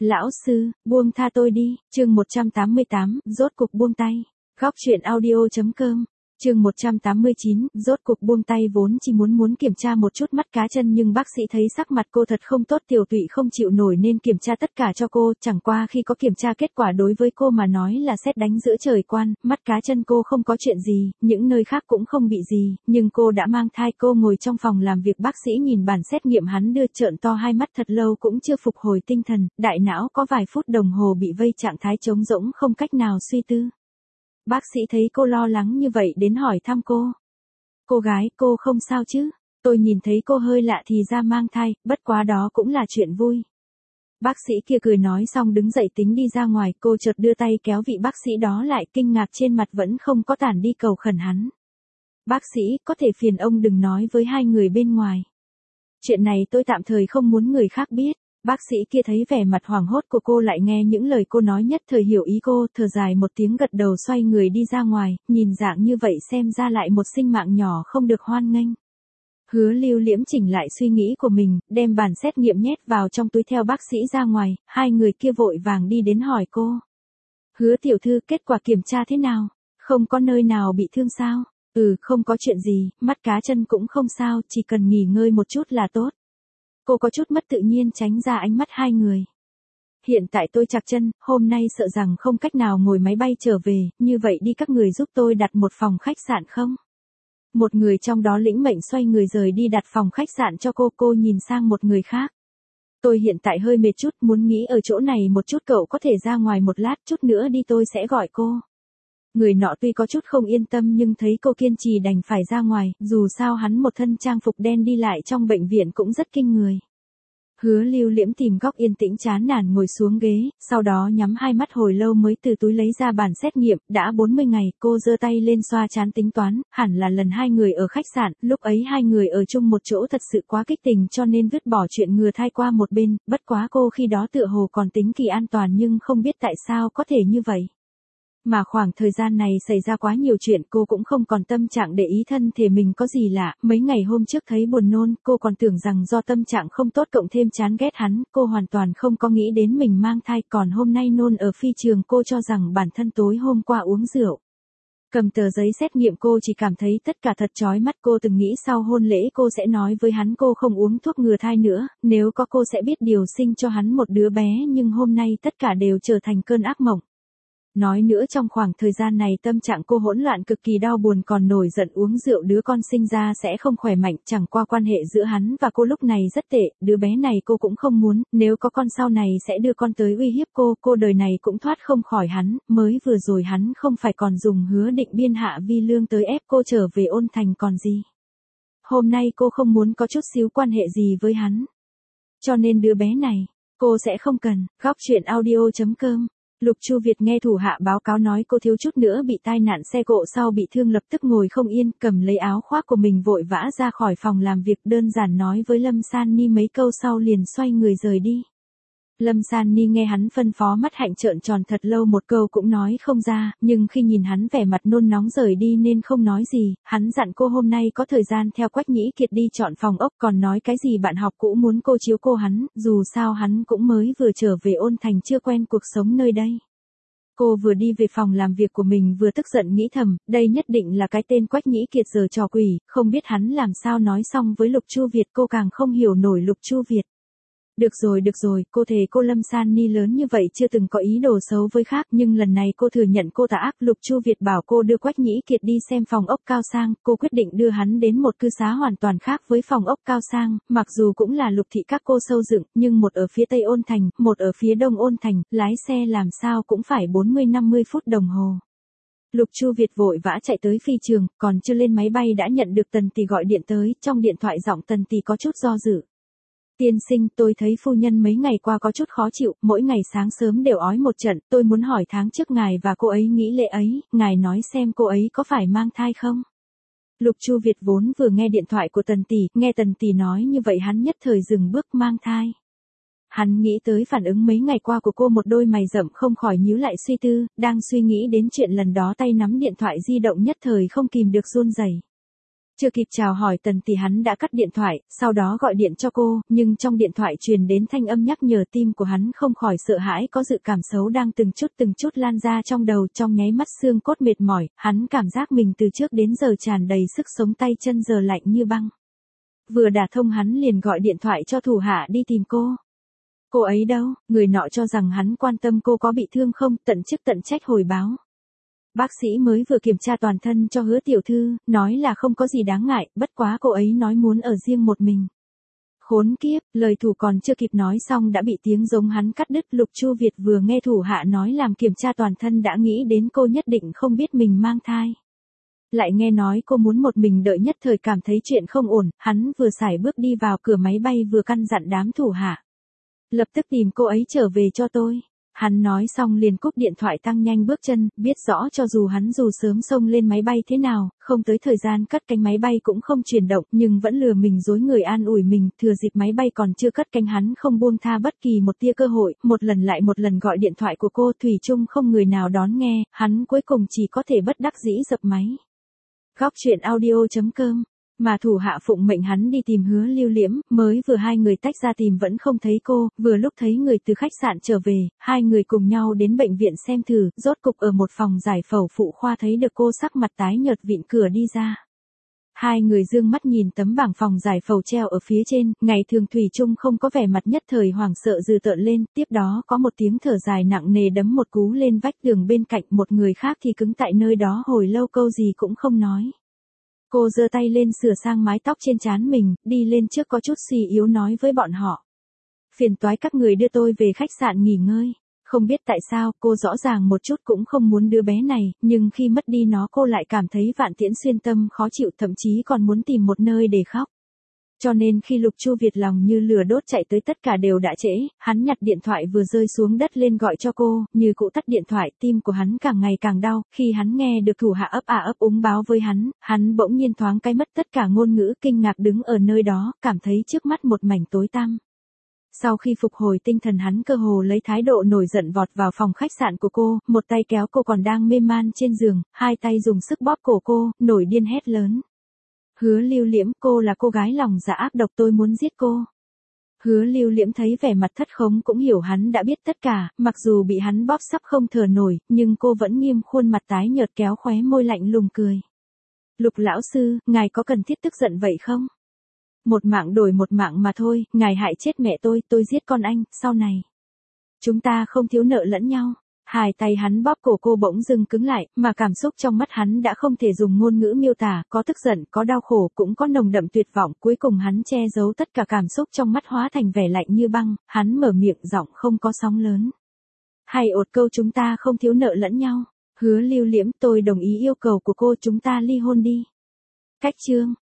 Lão sư, buông tha tôi đi, chương 188, rốt cục buông tay. Góc truyện audio.com, chương 189, rốt cục buông tay vốn chỉ muốn kiểm tra một chút mắt cá chân nhưng bác sĩ thấy sắc mặt cô thật không tốt, tiểu tụy không chịu nổi nên kiểm tra tất cả cho cô, chẳng qua khi có kiểm tra kết quả đối với cô mà nói là sét đánh giữa trời quan, mắt cá chân cô không có chuyện gì, những nơi khác cũng không bị gì, nhưng cô đã mang thai. Cô ngồi trong phòng làm việc, bác sĩ nhìn bản xét nghiệm hắn đưa, trợn to hai mắt thật lâu cũng chưa phục hồi tinh thần, đại não có vài phút đồng hồ bị vây trạng thái trống rỗng không cách nào suy tư. Bác sĩ thấy cô lo lắng như vậy đến hỏi thăm cô. Cô gái, cô không sao chứ? Tôi nhìn thấy cô hơi lạ thì ra mang thai, bất quá đó cũng là chuyện vui. Bác sĩ kia cười nói xong đứng dậy tính đi ra ngoài, cô chợt đưa tay kéo vị bác sĩ đó lại, kinh ngạc trên mặt vẫn không có tản đi, cầu khẩn hắn. Bác sĩ, có thể phiền ông đừng nói với hai người bên ngoài. Chuyện này tôi tạm thời không muốn người khác biết. Bác sĩ kia thấy vẻ mặt hoảng hốt của cô lại nghe những lời cô nói nhất thời hiểu ý cô, thở dài một tiếng gật đầu xoay người đi ra ngoài, nhìn dạng như vậy xem ra lại một sinh mạng nhỏ không được hoan nghênh. Hứa Lưu Liễm chỉnh lại suy nghĩ của mình, đem bản xét nghiệm nhét vào trong túi theo bác sĩ ra ngoài, hai người kia vội vàng đi đến hỏi cô. Hứa tiểu thư, kết quả kiểm tra thế nào? Không có nơi nào bị thương sao? Không có chuyện gì, mắt cá chân cũng không sao, chỉ cần nghỉ ngơi một chút là tốt. Cô có chút mất tự nhiên tránh ra ánh mắt hai người. Hiện tại tôi trạc chân, hôm nay sợ rằng không cách nào ngồi máy bay trở về, như vậy đi các người giúp tôi đặt một phòng khách sạn không? Một người trong đó lĩnh mệnh xoay người rời đi đặt phòng khách sạn cho cô nhìn sang một người khác. Tôi hiện tại hơi mệt chút, muốn nghỉ ở chỗ này một chút, cậu có thể ra ngoài một lát, chút nữa đi tôi sẽ gọi cô. Người nọ tuy có chút không yên tâm nhưng thấy cô kiên trì đành phải ra ngoài, dù sao hắn một thân trang phục đen đi lại trong bệnh viện cũng rất kinh người. Hứa Lưu Liễm tìm góc yên tĩnh chán nản ngồi xuống ghế, sau đó nhắm hai mắt hồi lâu mới từ túi lấy ra bản xét nghiệm, đã 40 ngày, cô giơ tay lên xoa trán tính toán, hẳn là lần hai người ở khách sạn, lúc ấy hai người ở chung một chỗ thật sự quá kích tình cho nên vứt bỏ chuyện ngừa thai qua một bên, bất quá cô khi đó tựa hồ còn tính kỳ an toàn nhưng không biết tại sao có thể như vậy. Mà khoảng thời gian này xảy ra quá nhiều chuyện, cô cũng không còn tâm trạng để ý thân thể mình có gì lạ, mấy ngày hôm trước thấy buồn nôn, cô còn tưởng rằng do tâm trạng không tốt cộng thêm chán ghét hắn, cô hoàn toàn không có nghĩ đến mình mang thai, còn hôm nay nôn ở phi trường, cô cho rằng bản thân tối hôm qua uống rượu. Cầm tờ giấy xét nghiệm cô chỉ cảm thấy tất cả thật chói mắt, cô từng nghĩ sau hôn lễ cô sẽ nói với hắn cô không uống thuốc ngừa thai nữa, nếu có cô sẽ biết điều sinh cho hắn một đứa bé, nhưng hôm nay tất cả đều trở thành cơn ác mộng. Nói nữa trong khoảng thời gian này tâm trạng cô hỗn loạn cực kỳ đau buồn, còn nổi giận uống rượu, đứa con sinh ra sẽ không khỏe mạnh, chẳng qua quan hệ giữa hắn và cô lúc này rất tệ, đứa bé này cô cũng không muốn, nếu có con sau này sẽ đưa con tới uy hiếp cô đời này cũng thoát không khỏi hắn, mới vừa rồi hắn không phải còn dùng Hứa Định Biên Hạ Vi Lương tới ép cô trở về Ôn Thành còn gì. Hôm nay cô không muốn có chút xíu quan hệ gì với hắn. Cho nên đứa bé này, cô sẽ không cần. Góc truyện audio.com. Lục Chu Việt nghe thủ hạ báo cáo nói cô thiếu chút nữa bị tai nạn xe cộ sau bị thương, lập tức ngồi không yên, cầm lấy áo khoác của mình vội vã ra khỏi phòng làm việc, đơn giản nói với Lâm San Ni mấy câu sau liền xoay người rời đi. Lâm San Ni nghe hắn phân phó mắt hạnh trợn tròn thật lâu, một câu cũng nói không ra, nhưng khi nhìn hắn vẻ mặt nôn nóng rời đi nên không nói gì, hắn dặn cô hôm nay có thời gian theo Quách Nhĩ Kiệt đi chọn phòng ốc, còn nói cái gì bạn học cũ muốn cô chiếu cô hắn, dù sao hắn cũng mới vừa trở về Ôn Thành chưa quen cuộc sống nơi đây. Cô vừa đi về phòng làm việc của mình vừa tức giận nghĩ thầm, đây nhất định là cái tên Quách Nhĩ Kiệt giở trò quỷ, không biết hắn làm sao nói xong với Lục Chu Việt, cô càng không hiểu nổi Lục Chu Việt. Được rồi, cô thề cô Lâm San Ni lớn như vậy chưa từng có ý đồ xấu với khác, nhưng lần này cô thừa nhận cô tà ác. Lục Chu Việt bảo cô đưa Quách Nhĩ Kiệt đi xem phòng ốc cao sang, cô quyết định đưa hắn đến một cư xá hoàn toàn khác với phòng ốc cao sang, mặc dù cũng là Lục thị các cô sâu dựng, nhưng một ở phía tây Ôn Thành, một ở phía đông Ôn Thành, lái xe làm sao cũng phải 40-50 phút đồng hồ. Lục Chu Việt vội vã chạy tới phi trường, còn chưa lên máy bay đã nhận được Tần Tỷ gọi điện tới, trong điện thoại giọng Tần Tỷ có chút do dự. Tiên sinh, tôi thấy phu nhân mấy ngày qua có chút khó chịu, mỗi ngày sáng sớm đều ói một trận, tôi muốn hỏi tháng trước ngài và cô ấy nghĩ lễ ấy, ngài nói xem cô ấy có phải mang thai không? Lục Chu Việt vốn vừa nghe điện thoại của Tần Tỷ, nghe Tần Tỷ nói như vậy hắn nhất thời dừng bước, mang thai. Hắn nghĩ tới phản ứng mấy ngày qua của cô, một đôi mày rậm không khỏi nhíu lại suy tư, đang suy nghĩ đến chuyện lần đó tay nắm điện thoại di động nhất thời không kìm được run rẩy. Chưa kịp chào hỏi Tần Tỷ hắn đã cắt điện thoại, sau đó gọi điện cho cô, nhưng trong điện thoại truyền đến thanh âm nhắc nhở, tim của hắn không khỏi sợ hãi, có dự cảm xấu đang từng chút lan ra trong đầu, trong nháy mắt xương cốt mệt mỏi, hắn cảm giác mình từ trước đến giờ tràn đầy sức sống, tay chân giờ lạnh như băng. Vừa đả thông hắn liền gọi điện thoại cho thủ hạ đi tìm cô. Cô ấy đâu? Người nọ cho rằng hắn quan tâm cô có bị thương không, tận chức tận trách hồi báo. Bác sĩ mới vừa kiểm tra toàn thân cho Hứa tiểu thư, nói là không có gì đáng ngại, bất quá cô ấy nói muốn ở riêng một mình. Khốn kiếp, lời thủ còn chưa kịp nói xong đã bị tiếng giống hắn cắt đứt. Lục Chu Việt vừa nghe thủ hạ nói làm kiểm tra toàn thân đã nghĩ đến cô nhất định không biết mình mang thai. Lại nghe nói cô muốn một mình đợi, nhất thời cảm thấy chuyện không ổn, hắn vừa sải bước đi vào cửa máy bay vừa căn dặn đám thủ hạ. Lập tức tìm cô ấy trở về cho tôi. Hắn nói xong liền cúp điện thoại tăng nhanh bước chân, biết rõ cho dù hắn dù sớm xông lên máy bay thế nào, không tới thời gian cất cánh máy bay cũng không chuyển động, nhưng vẫn lừa mình dối người an ủi mình, thừa dịp máy bay còn chưa cất cánh hắn không buông tha bất kỳ một tia cơ hội, một lần lại một lần gọi điện thoại của cô, thủy chung không người nào đón nghe, hắn cuối cùng chỉ có thể bất đắc dĩ dập máy. Góc truyện audio.com. Mà thủ hạ phụng mệnh hắn đi tìm Hứa Lưu Liễm, mới vừa hai người tách ra tìm vẫn không thấy cô, vừa lúc thấy người từ khách sạn trở về, hai người cùng nhau đến bệnh viện xem thử, rốt cục ở một phòng giải phẫu phụ khoa thấy được cô sắc mặt tái nhợt vịn cửa đi ra. Hai người dương mắt nhìn tấm bảng phòng giải phẫu treo ở phía trên, ngày thường thủy chung không có vẻ mặt, nhất thời hoảng sợ dừ tợn lên, tiếp đó có một tiếng thở dài nặng nề đấm một cú lên vách tường bên cạnh, một người khác thì cứng tại nơi đó hồi lâu câu gì cũng không nói. Cô giơ tay lên sửa sang mái tóc trên trán mình, đi lên trước có chút suy yếu nói với bọn họ. Phiền toái các người đưa tôi về khách sạn nghỉ ngơi. Không biết tại sao, cô rõ ràng một chút cũng không muốn đứa bé này, nhưng khi mất đi nó cô lại cảm thấy vạn tiễn xuyên tâm khó chịu, thậm chí còn muốn tìm một nơi để khóc. Cho nên khi Lục Chu Việt lòng như lửa đốt chạy tới tất cả đều đã trễ, hắn nhặt điện thoại vừa rơi xuống đất lên gọi cho cô, như cụ tắt điện thoại, tim của hắn càng ngày càng đau, khi hắn nghe được thủ hạ ấp úng báo với hắn bỗng nhiên thoáng cái mất tất cả ngôn ngữ, kinh ngạc đứng ở nơi đó, cảm thấy trước mắt một mảnh tối tăm. Sau khi phục hồi tinh thần hắn cơ hồ lấy thái độ nổi giận vọt vào phòng khách sạn của cô, một tay kéo cô còn đang mê man trên giường, hai tay dùng sức bóp cổ cô, nổi điên hét lớn. Hứa Lưu Liễm, cô là cô gái lòng dạ ác độc, tôi muốn giết cô. Hứa Lưu Liễm thấy vẻ mặt thất khống cũng hiểu hắn đã biết tất cả, mặc dù bị hắn bóp sắp không thở nổi, nhưng cô vẫn nghiêm khuôn mặt tái nhợt kéo khóe môi lạnh lùng cười. Lục lão sư, ngài có cần thiết tức giận vậy không? Một mạng đổi một mạng mà thôi, ngài hại chết mẹ tôi giết con anh, sau này chúng ta không thiếu nợ lẫn nhau. Hai tay hắn bóp cổ cô bỗng dưng cứng lại, mà cảm xúc trong mắt hắn đã không thể dùng ngôn ngữ miêu tả, có tức giận, có đau khổ, cũng có nồng đậm tuyệt vọng, cuối cùng hắn che giấu tất cả cảm xúc trong mắt hóa thành vẻ lạnh như băng, hắn mở miệng giọng không có sóng lớn. Hay ột câu chúng ta không thiếu nợ lẫn nhau. Hứa Lưu Liễm, tôi đồng ý yêu cầu của cô, chúng ta ly hôn đi. Cách chương.